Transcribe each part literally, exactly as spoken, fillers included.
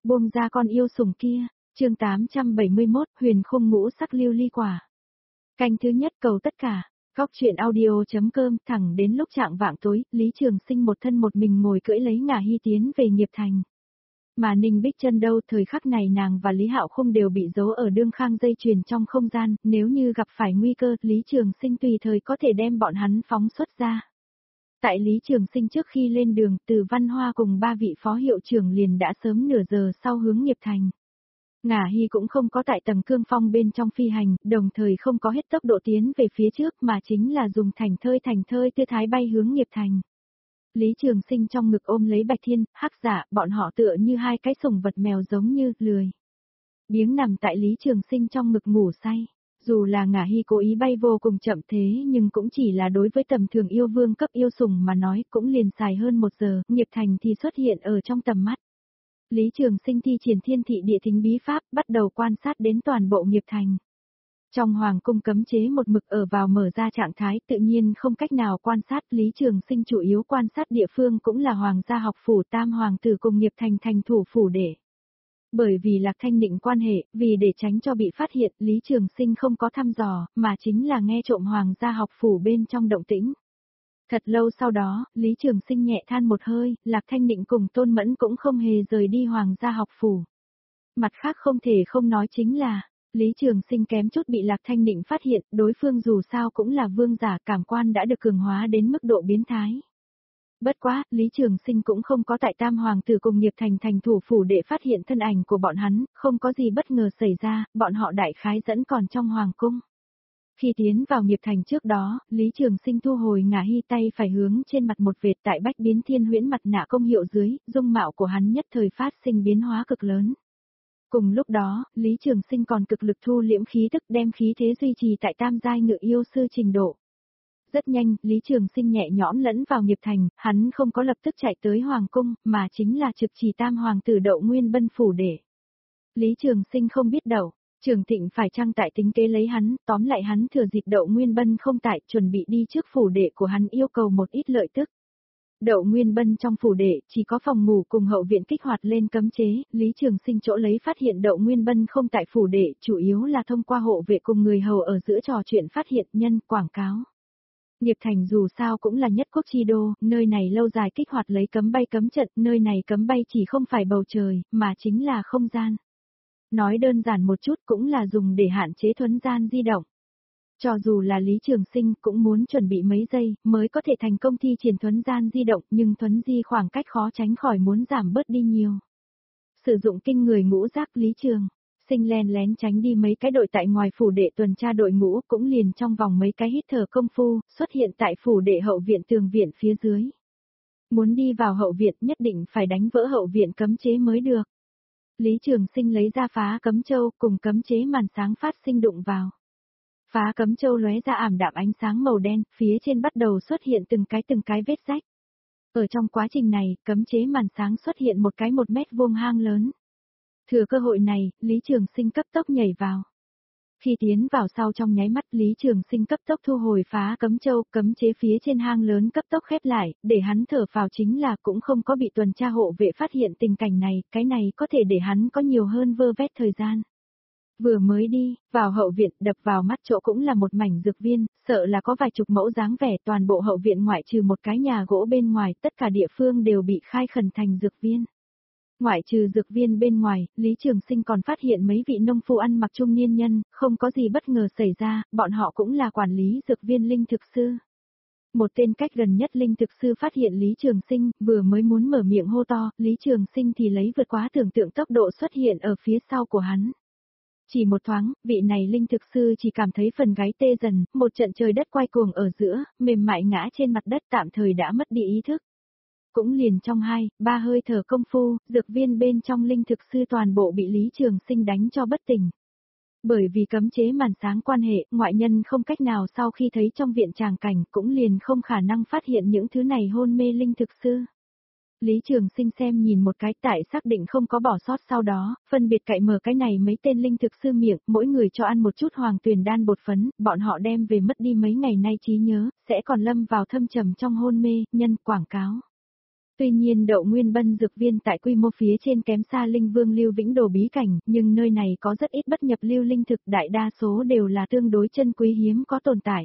Buông ra con yêu sủng kia, chương tám trăm bảy mươi mốt, huyền khung ngũ sắc lưu ly quả. Canh thứ nhất cầu tất cả, góc truyện audio.com. Thẳng đến lúc trạng vạng tối, Lý Trường Sinh một thân một mình ngồi cưỡi lấy Ngả Hy tiến về nghiệp thành. Mà Ninh Bích Chân đâu, thời khắc này nàng và Lý Hạo Khung đều bị giấu ở đương khang dây chuyền trong không gian, nếu như gặp phải nguy cơ, Lý Trường Sinh tùy thời có thể đem bọn hắn phóng xuất ra. Tại Lý Trường Sinh trước khi lên đường, Từ Văn Hoa cùng ba vị phó hiệu trưởng liền đã sớm nửa giờ sau hướng nghiệp thành. Ngả Hy cũng không có tại tầng cương phong bên trong phi hành, đồng thời không có hết tốc độ tiến về phía trước mà chính là dùng thành thơi thành thơi tư thái bay hướng nghiệp thành. Lý Trường Sinh trong ngực ôm lấy Bạch Thiên, Hắc Giả, bọn họ tựa như hai cái sủng vật mèo giống như lười biếng nằm tại Lý Trường Sinh trong ngực ngủ say. Dù là Ngả Hy cố ý bay vô cùng chậm thế nhưng cũng chỉ là đối với tầm thường yêu vương cấp yêu sủng mà nói, cũng liền xài hơn một giờ, nghiệp thành thì xuất hiện ở trong tầm mắt. Lý Trường Sinh thi triển thiên thị địa thính bí pháp, bắt đầu quan sát đến toàn bộ nghiệp thành. Trong hoàng cung cấm chế một mực ở vào mở ra trạng thái, tự nhiên không cách nào quan sát. Lý Trường Sinh chủ yếu quan sát địa phương cũng là hoàng gia học phủ tam hoàng tử cùng nghiệp thành thành thủ phủ để. Bởi vì Lạc Thanh Định quan hệ, vì để tránh cho bị phát hiện, Lý Trường Sinh không có thăm dò, mà chính là nghe trộm hoàng gia học phủ bên trong động tĩnh. Thật lâu sau đó, Lý Trường Sinh nhẹ than một hơi, Lạc Thanh Định cùng Tôn Mẫn cũng không hề rời đi hoàng gia học phủ. Mặt khác không thể không nói chính là, Lý Trường Sinh kém chút bị Lạc Thanh Định phát hiện, đối phương dù sao cũng là vương giả, cảm quan đã được cường hóa đến mức độ biến thái. Bất quá, Lý Trường Sinh cũng không có tại tam hoàng tử cùng nghiệp thành thành thủ phủ để phát hiện thân ảnh của bọn hắn, không có gì bất ngờ xảy ra, bọn họ đại khái dẫn còn trong hoàng cung. Khi tiến vào nghiệp thành trước đó, Lý Trường Sinh thu hồi Ngả Hy, tay phải hướng trên mặt một vệt, tại Bách Biến Thiên Huyễn mặt nạ công hiệu dưới, dung mạo của hắn nhất thời phát sinh biến hóa cực lớn. Cùng lúc đó, Lý Trường Sinh còn cực lực thu liễm khí tức, đem khí thế duy trì tại tam giai ngự yêu sư trình độ. Rất nhanh, Lý Trường Sinh nhẹ nhõm lẫn vào nghiệp thành, hắn không có lập tức chạy tới hoàng cung, mà chính là trực chỉ tam hoàng tử Đậu Nguyên Bân phủ để. Lý Trường Sinh không biết Đậu Trường Thịnh phải chăng tại tính kế lấy hắn, tóm lại hắn thừa dịp Đậu Nguyên Bân không tại, chuẩn bị đi trước phủ đệ của hắn yêu cầu một ít lợi tức. Đậu Nguyên Bân trong phủ đệ, chỉ có phòng ngủ cùng hậu viện kích hoạt lên cấm chế, Lý Trường Sinh chỗ lấy phát hiện Đậu Nguyên Bân không tại phủ đệ, chủ yếu là thông qua hộ vệ cùng người hầu ở giữa trò chuyện phát hiện nhân, quảng cáo. Nghiệp thành dù sao cũng là nhất quốc chi đô, nơi này lâu dài kích hoạt lấy cấm bay cấm trận, nơi này cấm bay chỉ không phải bầu trời, mà chính là không gian. Nói đơn giản một chút cũng là dùng để hạn chế thuấn gian di động. Cho dù là Lý Trường Sinh cũng muốn chuẩn bị mấy giây mới có thể thành công thi triển thuấn gian di động, nhưng thuấn di khoảng cách khó tránh khỏi muốn giảm bớt đi nhiều. Sử dụng kinh người ngũ giác, Lý Trường Sinh len lén tránh đi mấy cái đội tại ngoài phủ đệ tuần tra đội ngũ, cũng liền trong vòng mấy cái hít thở công phu, xuất hiện tại phủ đệ hậu viện tường viện phía dưới. Muốn đi vào hậu viện nhất định phải đánh vỡ hậu viện cấm chế mới được. Lý Trường Sinh lấy ra phá cấm châu cùng cấm chế màn sáng phát sinh đụng vào. Phá cấm châu lóe ra ảm đạm ánh sáng màu đen, phía trên bắt đầu xuất hiện từng cái từng cái vết rách. Ở trong quá trình này, cấm chế màn sáng xuất hiện một cái một mét vuông hang lớn. Thừa cơ hội này, Lý Trường Sinh cấp tốc nhảy vào. Khi tiến vào sau trong nháy mắt, Lý Trường Sinh cấp tốc thu hồi phá cấm châu, cấm chế phía trên hang lớn cấp tốc khép lại, để hắn thở phào, chính là cũng không có bị tuần tra hộ vệ phát hiện tình cảnh này, cái này có thể để hắn có nhiều hơn vơ vét thời gian. Vừa mới đi, vào hậu viện, đập vào mắt chỗ cũng là một mảnh dược viên, sợ là có vài chục mẫu dáng vẻ, toàn bộ hậu viện ngoại trừ một cái nhà gỗ bên ngoài, tất cả địa phương đều bị khai khẩn thành dược viên. Ngoại trừ dược viên bên ngoài, Lý Trường Sinh còn phát hiện mấy vị nông phu ăn mặc trung niên nhân, không có gì bất ngờ xảy ra, bọn họ cũng là quản lý dược viên linh thực sư. Một tên cách gần nhất linh thực sư phát hiện Lý Trường Sinh, vừa mới muốn mở miệng hô to, Lý Trường Sinh thì lấy vượt quá tưởng tượng tốc độ xuất hiện ở phía sau của hắn. Chỉ một thoáng, vị này linh thực sư chỉ cảm thấy phần gáy tê dần, một trận trời đất quay cuồng ở giữa, mềm mại ngã trên mặt đất, tạm thời đã mất đi ý thức. Cũng liền trong hai, ba hơi thở công phu, dược viên bên trong linh thực sư toàn bộ bị Lý Trường Sinh đánh cho bất tỉnh. Bởi vì cấm chế màn sáng quan hệ, ngoại nhân không cách nào sau khi thấy trong viện tràng cảnh, cũng liền không khả năng phát hiện những thứ này hôn mê linh thực sư. Lý Trường Sinh xem nhìn một cái, tại xác định không có bỏ sót sau đó, phân biệt cậy mở cái này mấy tên linh thực sư miệng, mỗi người cho ăn một chút hoàng tuyền đan bột phấn, bọn họ đem về mất đi mấy ngày nay trí nhớ, sẽ còn lâm vào thâm trầm trong hôn mê, nhân quảng cáo. Tuy nhiên đậu nguyên bân dược viên tại quy mô phía trên kém xa Linh Vương Lưu Vĩnh Đồ bí cảnh, nhưng nơi này có rất ít bất nhập lưu linh thực, đại đa số đều là tương đối chân quý hiếm có tồn tại.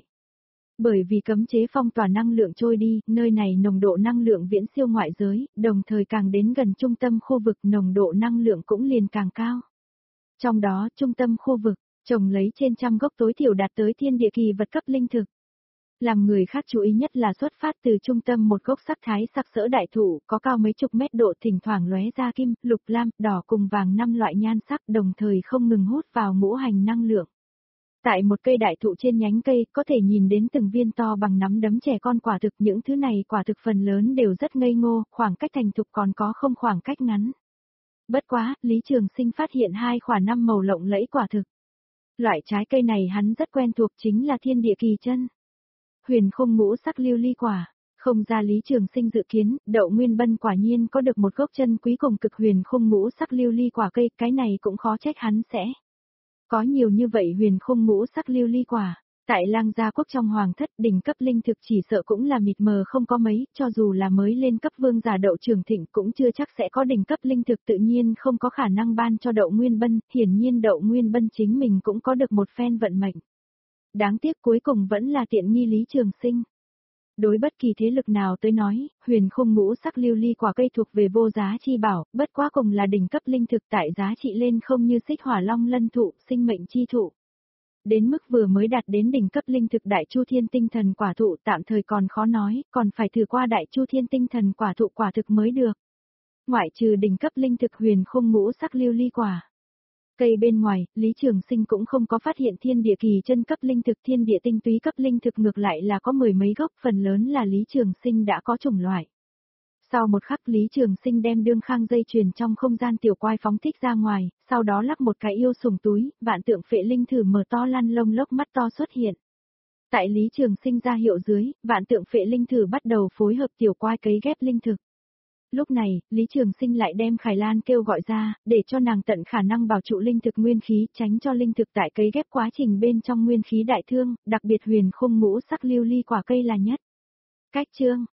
Bởi vì cấm chế phong tỏa năng lượng trôi đi, nơi này nồng độ năng lượng viễn siêu ngoại giới, đồng thời càng đến gần trung tâm khu vực nồng độ năng lượng cũng liền càng cao. Trong đó, trung tâm khu vực, trồng lấy trên trăm gốc tối thiểu đạt tới thiên địa kỳ vật cấp linh thực. Làm người khác chú ý nhất là xuất phát từ trung tâm một gốc sắc thái sặc sỡ đại thụ, có cao mấy chục mét độ, thỉnh thoảng lóe ra kim, lục lam, đỏ cùng vàng năm loại nhan sắc, đồng thời không ngừng hút vào ngũ hành năng lượng. Tại một cây đại thụ trên nhánh cây, có thể nhìn đến từng viên to bằng nắm đấm trẻ con quả thực, những thứ này quả thực phần lớn đều rất ngây ngô, khoảng cách thành thục còn có không khoảng cách ngắn. Bất quá, Lý Trường Sinh phát hiện hai quả năm màu lộng lẫy quả thực. Loại trái cây này hắn rất quen thuộc, chính là thiên địa kỳ chân. Huyền không ngũ sắc lưu ly quả. Không ra Lý Trường Sinh dự kiến, đậu nguyên bân quả nhiên có được một gốc chân quý cùng cực huyền không ngũ sắc lưu ly quả cây, cái này cũng khó trách hắn sẽ có nhiều như vậy huyền không ngũ sắc lưu ly quả. Tại Lang Gia Quốc trong hoàng thất, đỉnh cấp linh thực chỉ sợ cũng là mịt mờ không có mấy, cho dù là mới lên cấp vương giả đậu trường thịnh cũng chưa chắc sẽ có đỉnh cấp linh thực, tự nhiên không có khả năng ban cho đậu nguyên bân, hiển nhiên đậu nguyên bân chính mình cũng có được một phen vận mệnh. Đáng tiếc cuối cùng vẫn là tiện nghi Lý Trường Sinh. Đối bất kỳ thế lực nào tới nói, huyền không ngũ sắc lưu ly quả cây thuộc về vô giá chi bảo, bất quá cùng là đỉnh cấp linh thực, tại giá trị lên không như xích hỏa long lân thụ, sinh mệnh chi thụ. Đến mức vừa mới đạt đến đỉnh cấp linh thực đại chu thiên tinh thần quả thụ, tạm thời còn khó nói, còn phải thử qua đại chu thiên tinh thần quả thụ quả thực mới được. Ngoại trừ đỉnh cấp linh thực huyền không ngũ sắc lưu ly quả. Cây bên ngoài, Lý Trường Sinh cũng không có phát hiện thiên địa kỳ chân cấp linh thực, thiên địa tinh túy cấp linh thực, ngược lại là có mười mấy gốc, phần lớn là Lý Trường Sinh đã có chủng loại. Sau một khắc Lý Trường Sinh đem đương khang dây chuyền trong không gian tiểu quai phóng thích ra ngoài, sau đó lắc một cái yêu sủng túi, vạn tượng phệ linh thử mở to lăn lông lốc mắt to xuất hiện. Tại Lý Trường Sinh ra hiệu dưới, vạn tượng phệ linh thử bắt đầu phối hợp tiểu quai cấy ghép linh thực. Lúc này, Lý Trường Sinh lại đem Khải Lan kêu gọi ra, để cho nàng tận khả năng bảo trụ linh thực nguyên khí, tránh cho linh thực tại cấy ghép quá trình bên trong nguyên khí đại thương, đặc biệt huyền không ngũ sắc lưu ly quả cây là nhất. Cách chương